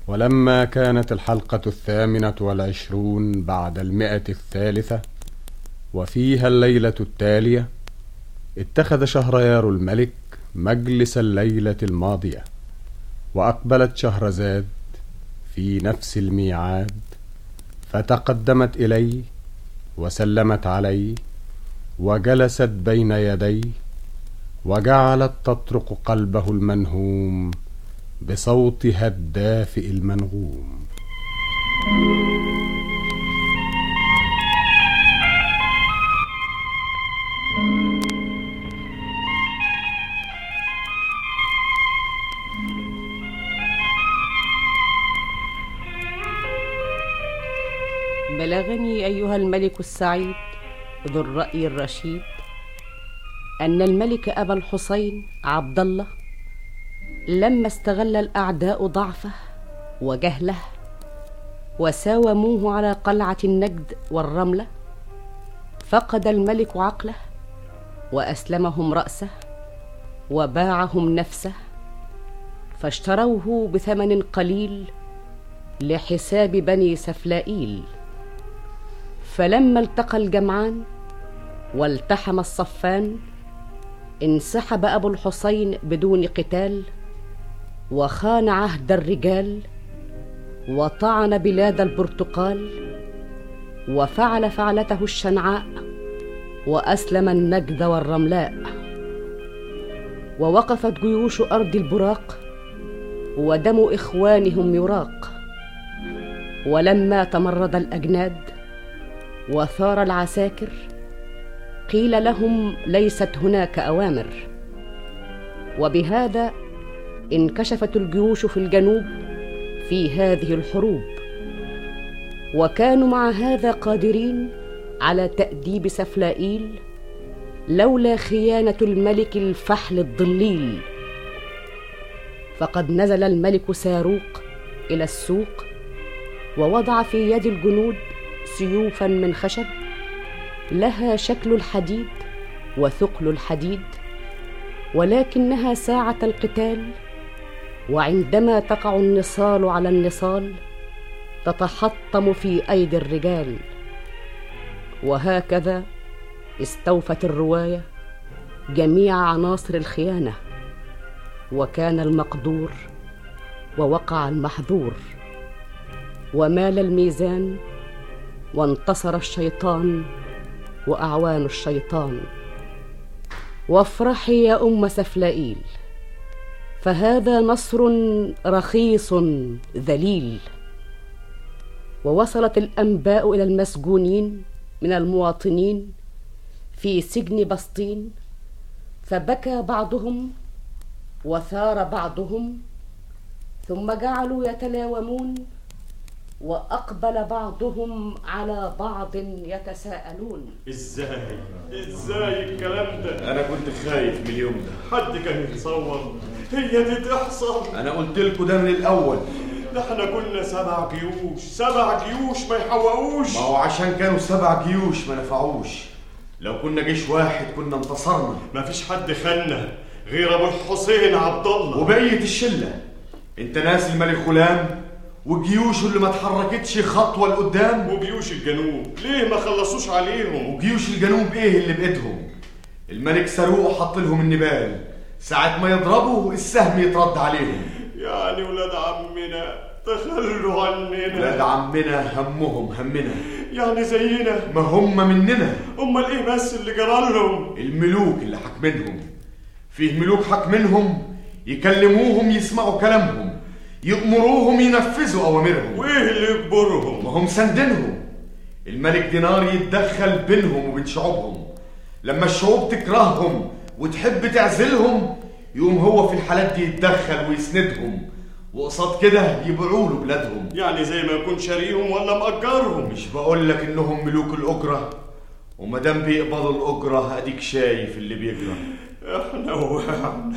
ولما كانت الحلقة 28 بعد 100 وفيها الليلة التالية، اتخذ شهريار الملك مجلس الليلة الماضية، وأقبلت شهرزاد في نفس الميعاد، فتقدمت إليه وسلمت عليه وجلست بين يديه، وجعلت تطرق قلبه المنهوم بصوتها الدافئ المنغوم. بلغني أيها الملك السعيد ذو الرأي الرشيد أن الملك أبا الحسين عبد الله لما استغل الأعداء ضعفه وجهله وساوموه على قلعة النجد والرملة، فقد الملك عقله وأسلمهم رأسه وباعهم نفسه، فاشتروه بثمن قليل لحساب بني سفلائيل. فلما التقى الجمعان والتحم الصفان، انسحب أبو الحسين بدون قتال، وخان عهد الرجال، وطعن بلاد البرتقال، وفعل فعلته الشنعاء، وأسلم النجد والرملاء. ووقفت جيوش أرض البراق، ودم إخوانهم يراق. ولما تمرد الأجناد وثار العساكر، قيل لهم ليست هناك أوامر. وبهذا انكشفت الجيوش في الجنوب في هذه الحروب، وكانوا مع هذا قادرين على تأديب سفلائيل، لولا خيانة الملك الفحل الضليل. فقد نزل الملك ساروق إلى السوق، ووضع في يد الجنود سيوفا من خشب، لها شكل الحديد وثقل الحديد، ولكنها ساعة القتال وعندما تقع النصال على النصال تتحطم في أيدي الرجال. وهكذا استوفت الرواية جميع عناصر الخيانة، وكان المقدور ووقع المحظور، ومال الميزان، وانتصر الشيطان وأعوان الشيطان. وافرحي يا أم سفلائيل، فهذا نصر رخيص ذليل. ووصلت الأنباء إلى المسجونين من المواطنين في سجن بسطين، فبكى بعضهم وثار بعضهم، ثم جعلوا يتلاومون، وأقبل بعضهم على بعض يتساءلون. ازاي الكلام ده؟ انا كنت خايف من اليوم ده. حد كان يتصور هي دي تحصل؟ انا قلت لكم ده من الاول. ده احنا كنا 7 جيوش، 7 جيوش ما يحوقوش. ما هو عشان كانوا 7 جيوش ما نفعوش. لو كنا جيش واحد كنا انتصرنا. ما فيش حد خلنا غير ابو الحسين عبد الله وبقية الشلة. انت ناسي الملك غلام وجيوشه اللي ما اتحركتش خطوة لقدام؟ وجيوش الجنوب ليه ما خلصوش عليهم؟ وجيوش الجنوب ايه اللي بإيدهم؟ الملك ساروق حط لهم النبال، ساعة ما يضربوا السهم يترد عليهم. يعني ولاد عمنا تخلوا عننا. ولاد عمنا همنا. يعني زينا؟ ما هم مننا. امال ايه بس اللي جرالهم؟ الملوك اللي حاكمينهم. فيه ملوك حاكمينهم يكلموهم يسمعوا كلامهم، يأمروهم ينفذوا أوامرهم. وإيه اللي يجبرهم؟ ما هم سندينهم. الملك دينار يتدخل بينهم وبين شعوبهم، لما الشعوب تكرههم وتحب تعزلهم يقوم هو في الحالات دي يتدخل ويسندهم، وقصاد كده يبيعوا له بلادهم. يعني زي ما يكون شاريهم ولا مأجرهم. مش بقول لك إنهم ملوك الأجرة؟ ومادام بيقبضوا الأجرة أديك شايف اللي بيجرى. إحنا وقعنا،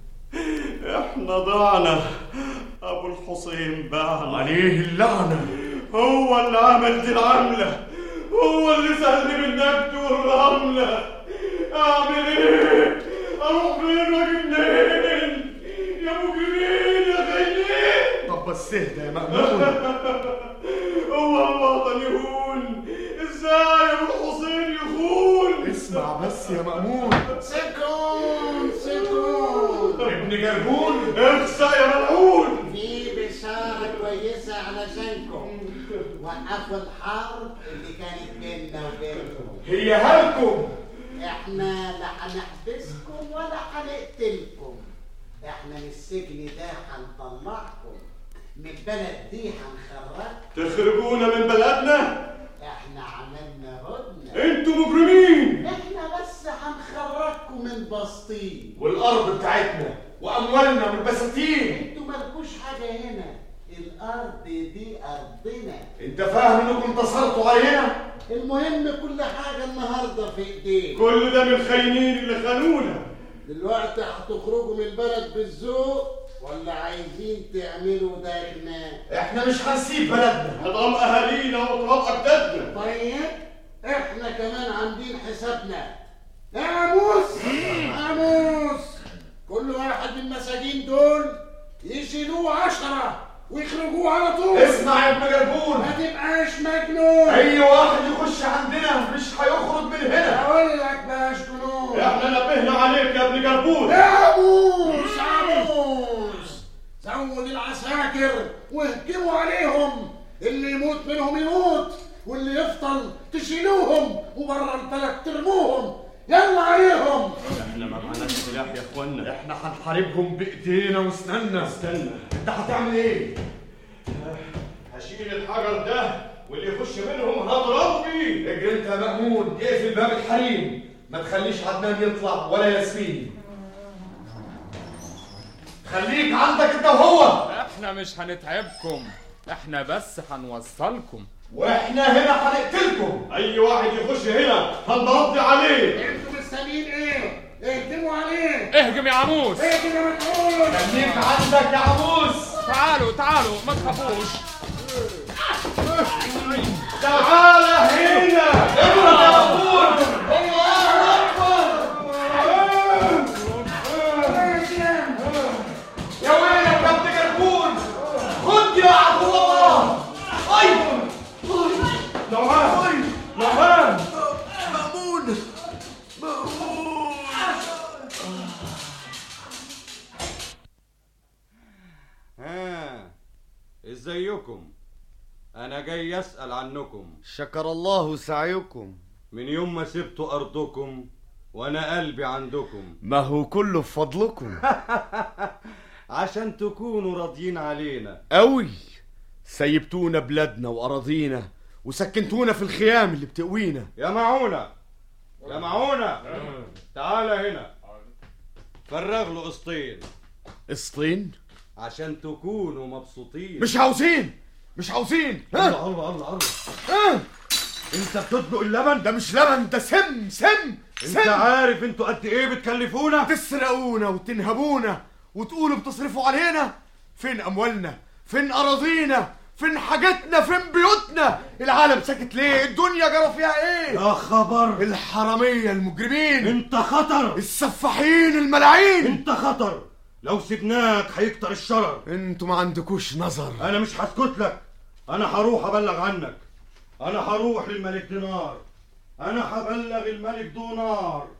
إحنا ضعنا، أبو الحسين باعنا. عليه اللعنة. هو اللي عمل دي العملة، هو اللي سلم النجد والرملة. أعمل إيه؟ أروح فين وأجي منين؟ يا مجرمين يا خاينين. بس اهدى يا مأمون. هو الوطن يهون؟ ازاي ابو الحسين يخون؟ اسمع بس يا مأمون. سكون سكون ابن جربون اخسأ يا ملعون. في بشارة كويسة علشانكم. وقفوا الحرب اللي كانت بيننا وبينكم. هي هلكم. احنا لا هنحبسكم ولا هنقتلكم. احنا من السجن ده هنطلعكم، من البلد دي هنخرجكم. تخرجونا من بلدنا؟ احنا عملنا ردنا. انتوا مجرمين. احنا بس هنخرجكم من بسطين. والارض بتاعتنا واموالنا من بساتين. انتوا مالكوش حاجة هنا، الارض دي ارضنا. انت فاهم انكم انتصرتوا علينا؟ المهم كل حاجة النهاردة في ايدينا. كل ده من الخاينين اللي خانونا. دلوقتي هتخرجوا من البلد بالذوق ولا عايزين تعملوا داخنا؟ احنا مش هنسيب بلدنا. هضم اهالينا وتراب اجدادنا. طيب احنا كمان عاملين حسابنا. يا عموس عموس، كل واحد من المساجين دول يشيلوه 10 ويخرجوه على طول. اسمع يا ابن جربون، ما تبقاش مجنون. اي واحد يخش عندنا مش هيخرج من هنا. اقول لك بلاش جنون. احنا نبهنا عليك يا ابن جربون. يا عموس عموس، زود العساكر واهجموا عليهم. اللي يموت منهم يموت، واللي يفضل تشيلوهم وبره البلد ترموهم. يلا عليهم. احنا ما معناش سلاح يا اخوانا. احنا هنحاربهم بايدينا واسناننا. استنى، انت هتعمل ايه؟ هشيل الحجر ده واللي يخش منهم هضربه بيه. اجري انت يا مأمون، اقفل باب الحريم، ما تخليش عدنان يطلع ولا ياسمين. خليك عندك انت وهو. احنا مش هنتعبكم، احنا بس هنوصلكم. واحنا هنا هنقتلكم. اي واحد يخش هنا هنضرب عليه. انتوا مستنيين ايه؟ اهجموا عليه. اهجم يا عموس. اهجم يا مدعون. خليك عندك يا عموس. تعالوا ما تخافوش. تعالى هنا. اضرب يا مأمون. الله اكبر. يا ويلك يا ابن جربون، خد يا عبد الله. نوعان نوعان. مأمون. ازيكم؟ انا جاي اسأل عنكم. شكر الله سعيكم. من يوم ما سبتوا ارضكم وانا قلبي عندكم. ما هو كله بفضلكم. عشان تكونوا راضيين علينا قوي. سيبتونا بلادنا واراضينا وسكنتونا في الخيام اللي بتقوينا. يا معونة، يا معونة، تعالى هنا. فرغ له قسطين. قسطين؟ عشان تكونوا مبسوطين. مش عاوزين. الله الله الله. انت بتطبق اللبن ده؟ مش لبن، ده سم. انت عارف انتوا قد ايه بتكلفونا؟ تسرقونا وتنهبونا وتقولوا بتصرفوا علينا. فين اموالنا؟ فين اراضينا؟ فين حاجتنا؟ فين بيوتنا؟ العالم ساكت ليه؟ الدنيا جرى فيها ايه؟ يا خبر. الحرامية المجرمين، انت خطر. السفاحين الملاعين، انت خطر. لو سيبناك هيكتر الشرر. انتوا ما عندكوش نظر. انا مش هسكت لك. انا هروح ابلغ عنك. انا هروح للملك دينار. انا هبلغ الملك دونار.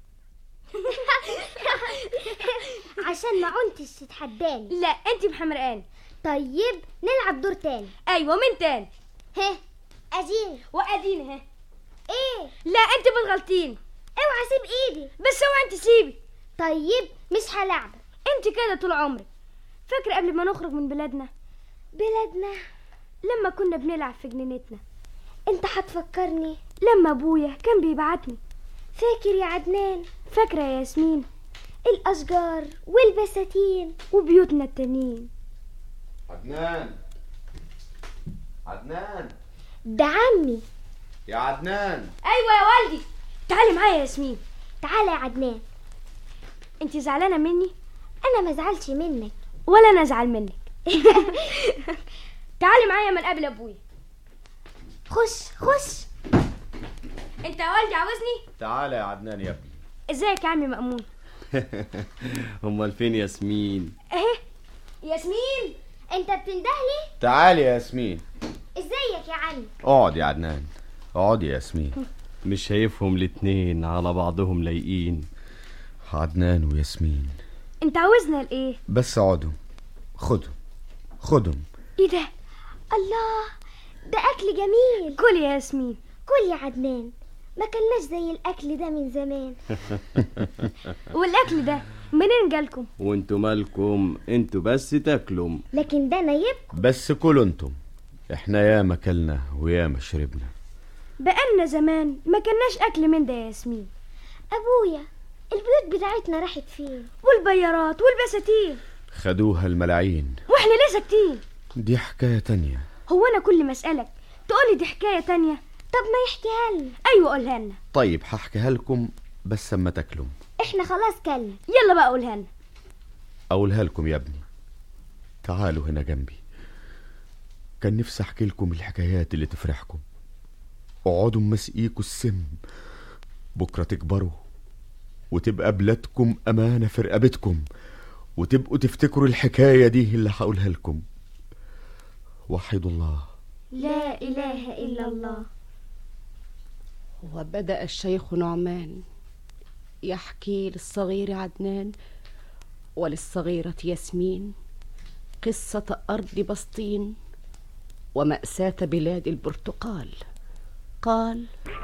عشان ما عنتش تتحداني. لا انت محمرقاني. طيب نلعب دور تاني. ايوه من تاني؟ ها اديني واديني. ها ايه؟ لا انت بتغلطين. اوعى سيب ايدي. بس اوعى انت سيبي. طيب مش هلعبك. انت كده طول عمرك. فاكره قبل ما نخرج من بلادنا لما كنا بنلعب في جنينتنا؟ انت هتفكرني لما ابويا كان بيبعتني. فاكر يا عدنان؟ فاكره يا ياسمين؟ الاشجار والبساتين وبيوتنا التانيين. عدنان ده عمي. يا عدنان. ايوه يا والدي. تعالي معايا يا ياسمين. تعالى يا عدنان. انت زعلانه مني؟ انا ما زعلش منك ولا انا ازعل منك. تعالي معايا من قبل ابويا. خش. انت يا والدي عاوزني؟ تعالى يا عدنان يا ابني. ازيك يا عمي مأمون؟ امال فين ياسمين؟ اهي ياسمين. انت بتندهلي؟ تعالي يا ياسمين. ازيك يا عمي؟ اقعد يا عدنان، اقعد يا ياسمين. مش شايفهم الاتنين على بعضهم لايقين، عدنان وياسمين. انت عاوزنا لايه؟ بس اقعدوا، خدهم. ايه ده؟ الله، ده اكل جميل. كل يا ياسمين. كل يا عدنان، ما كلناش زي الاكل ده من زمان. والاكل ده منين جالكم؟ وانتوا مالكم؟ انتوا بس تاكلوا. لكن ده نايبكم. بس كلوا انتم، احنا ياما كلنا وياما شربنا. بقالنا زمان ما كلناش اكل من ده يا ياسمين. ابويا، البيوت بتاعتنا راحت فين؟ والبيارات والبساتين خدوها الملاعين، واحنا ليه ساكتين؟ دي حكاية تانية. هو انا كل ما اسالك تقولي دي حكاية تانية؟ طب ما يحكيها لنا. ايوه قولها لنا. طيب هحكيها لكم بس اما تاكلوا. احنا خلاص كلنا. يلا بقى قولها لنا. اقولها لكم يا ابني، تعالوا هنا جنبي. كان نفسي احكي لكم الحكايات اللي تفرحكم. اقعدوا مسقيكوا السم، بكرة تكبروا وتبقى بلادكم امانة في رقبتكم، وتبقوا تفتكروا الحكاية دي اللي هقولها لكم. وحدوا الله، لا اله الا الله. وبدأ الشيخ نعمان يحكي للصغير عدنان وللصغيرة ياسمين قصة أرض بسطين ومأساة بلاد البرتقال. قال: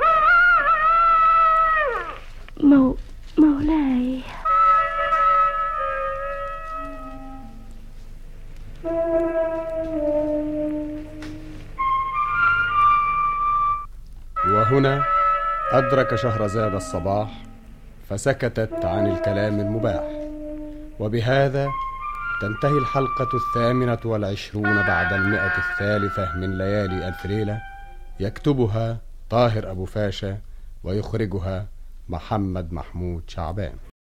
مولاي، وهنا أدرك شهرزاد الصباح فسكتت عن الكلام المباح. وبهذا تنتهي الحلقة 28 بعد 100 من ليالي ألف ليلة. يكتبها طاهر أبو فاشا ويخرجها محمد محمود شعبان.